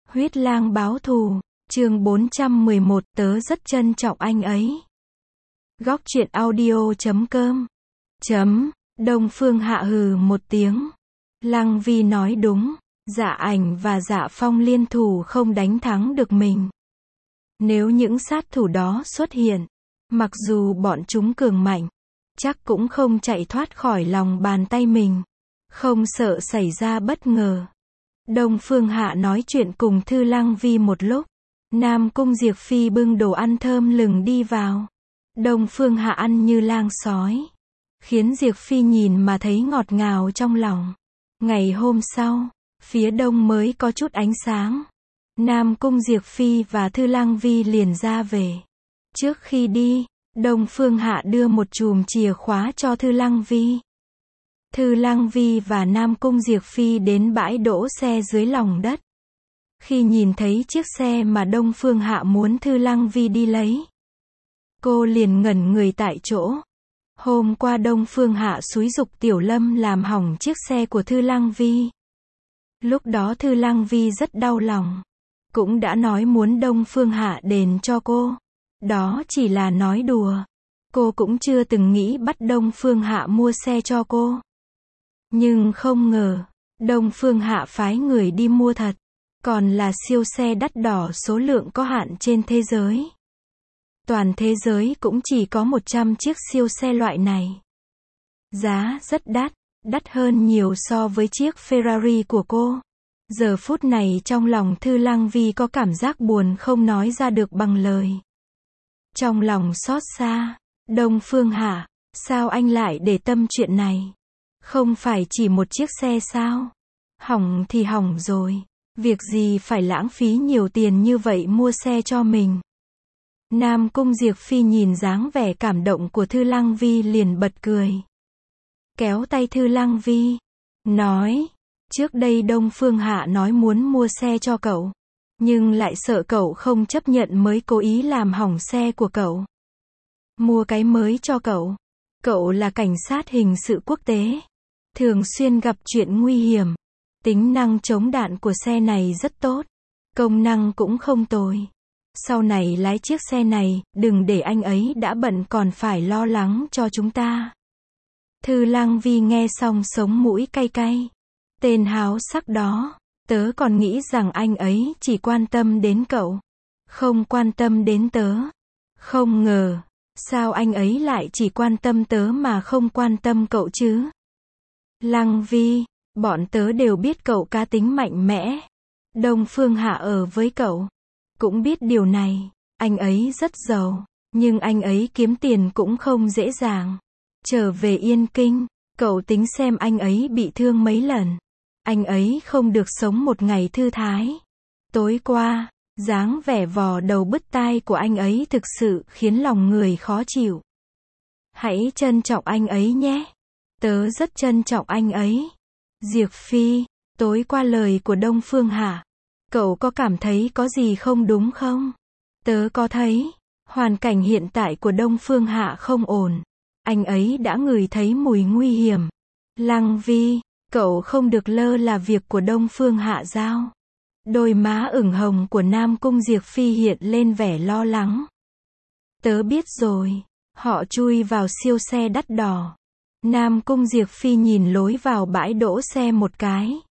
Huyết lang báo thù, chương 411, tớ rất trân trọng anh ấy. Góc truyện audio.com Đông Phương Hạ hừ một tiếng. Lăng Vi nói đúng, Dạ Ảnh và Dạ Phong liên thủ không đánh thắng được mình. Nếu những sát thủ đó xuất hiện, mặc dù bọn chúng cường mạnh, chắc cũng không chạy thoát khỏi lòng bàn tay mình. Không sợ xảy ra bất ngờ. Đông Phương Hạ nói chuyện cùng Thư Lăng Vi một lúc. Nam Cung Diệp Phi bưng đồ ăn thơm lừng đi vào. Đông Phương Hạ ăn như lang sói, khiến Diệp Phi nhìn mà thấy ngọt ngào trong lòng. Ngày hôm sau, phía đông mới có chút ánh sáng. Nam Cung Diệp Phi và Thư Lăng Vi liền ra về. Trước khi đi, Đông Phương Hạ đưa một chùm chìa khóa cho Thư Lăng Vi. Thư Lăng Vi và Nam Cung Diệp Phi đến bãi đỗ xe dưới lòng đất. Khi nhìn thấy chiếc xe mà Đông Phương Hạ muốn Thư Lăng Vi đi lấy, cô liền ngẩn người tại chỗ. Hôm qua Đông Phương Hạ xúi giục Tiểu Lâm làm hỏng chiếc xe của Thư Lăng Vi. Lúc đó Thư Lăng Vi rất đau lòng, cũng đã nói muốn Đông Phương Hạ đền cho cô. Đó chỉ là nói đùa. Cô cũng chưa từng nghĩ bắt Đông Phương Hạ mua xe cho cô. Nhưng không ngờ, Đông Phương Hạ phái người đi mua thật. Còn là siêu xe đắt đỏ số lượng có hạn trên thế giới. Toàn thế giới cũng chỉ có 100 chiếc siêu xe loại này. Giá rất đắt, đắt hơn nhiều so với chiếc Ferrari của cô. Giờ phút này trong lòng Thư Lăng Vi có cảm giác buồn không nói ra được bằng lời. Trong lòng xót xa, Đông Phương Hạ, sao anh lại để tâm chuyện này? Không phải chỉ một chiếc xe sao? Hỏng thì hỏng rồi. Việc gì phải lãng phí nhiều tiền như vậy mua xe cho mình? Nam Cung Diệp Phi nhìn dáng vẻ cảm động của Thư Lăng Vi liền bật cười. Kéo tay Thư Lăng Vi, nói, trước đây Đông Phương Hạ nói muốn mua xe cho cậu, nhưng lại sợ cậu không chấp nhận mới cố ý làm hỏng xe của cậu. Mua cái mới cho cậu. Cậu là cảnh sát hình sự quốc tế, thường xuyên gặp chuyện nguy hiểm. Tính năng chống đạn của xe này rất tốt, công năng cũng không tồi. Sau này lái chiếc xe này, đừng để anh ấy đã bận còn phải lo lắng cho chúng ta. Thư Lăng Vi nghe xong sống mũi cay cay. Tên háo sắc đó, tớ còn nghĩ rằng anh ấy chỉ quan tâm đến cậu, không quan tâm đến tớ. Không ngờ, sao anh ấy lại chỉ quan tâm tớ mà không quan tâm cậu chứ? Lăng Vi, bọn tớ đều biết cậu cá tính mạnh mẽ. Đông Phương Hạ ở với cậu, cũng biết điều này. Anh ấy rất giàu, nhưng anh ấy kiếm tiền cũng không dễ dàng. Trở về Yên Kinh, cậu tính xem anh ấy bị thương mấy lần. Anh ấy không được sống một ngày thư thái. Tối qua, dáng vẻ vò đầu bứt tai của anh ấy thực sự khiến lòng người khó chịu. Hãy trân trọng anh ấy nhé. Tớ rất trân trọng anh ấy. Diệp Phi, tối qua lời của Đông Phương Hạ, cậu có cảm thấy có gì không đúng không? Tớ có thấy, hoàn cảnh hiện tại của Đông Phương Hạ không ổn. Anh ấy đã ngửi thấy mùi nguy hiểm. Lăng Vi, cậu không được lơ là việc của Đông Phương Hạ giao. Đôi má ửng hồng của Nam Cung Diệp Phi hiện lên vẻ lo lắng. Tớ biết rồi, họ chui vào siêu xe đắt đỏ. Nam Cung Diệp Phi nhìn lối vào bãi đỗ xe một cái.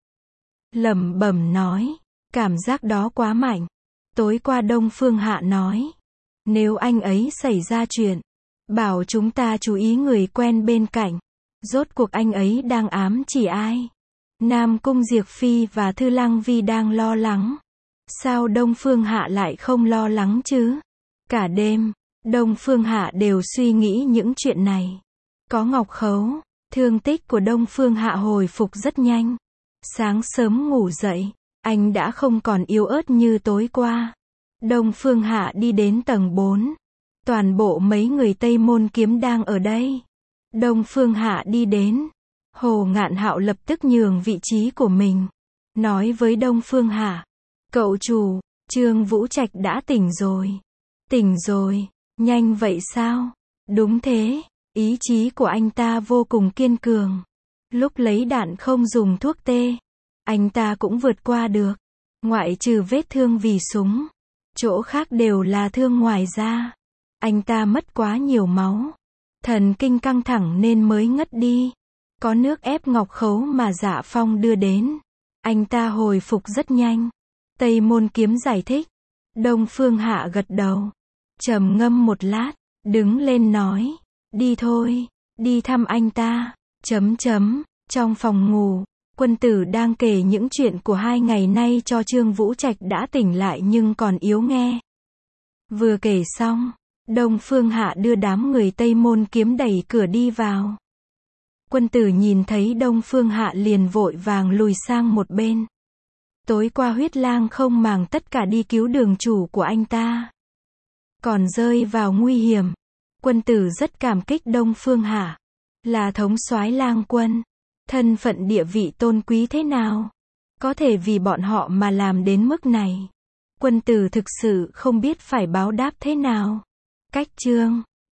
Lẩm bẩm nói, cảm giác đó quá mạnh. Tối qua Đông Phương Hạ nói, nếu anh ấy xảy ra chuyện, bảo chúng ta chú ý người quen bên cạnh. Rốt cuộc anh ấy đang ám chỉ ai? Nam Cung Diệp Phi và Thư Lăng Vi đang lo lắng. Sao Đông Phương Hạ lại không lo lắng chứ? Cả đêm, Đông Phương Hạ đều suy nghĩ những chuyện này. Có ngọc khấu, thương tích của Đông Phương Hạ hồi phục rất nhanh. Sáng sớm ngủ dậy, anh đã không còn yếu ớt như tối qua. Đông Phương Hạ đi đến tầng 4. Toàn bộ mấy người Tây Môn Kiếm đang ở đây. Đông Phương Hạ đi đến. Hồ Ngạn Hạo lập tức nhường vị trí của mình. Nói với Đông Phương Hạ. Cậu chủ, Trương Vũ Trạch đã tỉnh rồi. Tỉnh rồi, nhanh vậy sao? Đúng thế. Ý chí của anh ta vô cùng kiên cường. Lúc lấy đạn không dùng thuốc tê, anh ta cũng vượt qua được. Ngoại trừ vết thương vì súng, chỗ khác đều là thương ngoài da. Anh ta mất quá nhiều máu, thần kinh căng thẳng nên mới ngất đi. Có nước ép ngọc khấu mà Dạ Phong đưa đến, anh ta hồi phục rất nhanh. Tây Môn Kiếm giải thích. Đông Phương Hạ gật đầu, trầm ngâm một lát, đứng lên nói, đi thôi, đi thăm anh ta. Trong phòng ngủ, Quân Tử đang kể những chuyện của 2 ngày nay cho Trương Vũ Trạch đã tỉnh lại nhưng còn yếu nghe. Vừa kể xong, Đông Phương Hạ đưa đám người Tây Môn Kiếm đẩy cửa đi vào. Quân Tử nhìn thấy Đông Phương Hạ liền vội vàng lùi sang một bên. Tối qua Huyết Lang không màng tất cả đi cứu đường chủ của anh ta, còn rơi vào nguy hiểm. Quân Tử rất cảm kích Đông Phương Hạ, là thống soái lang quân, thân phận địa vị tôn quý thế nào, có thể vì bọn họ mà làm đến mức này. Quân Tử thực sự không biết phải báo đáp thế nào. Cách chương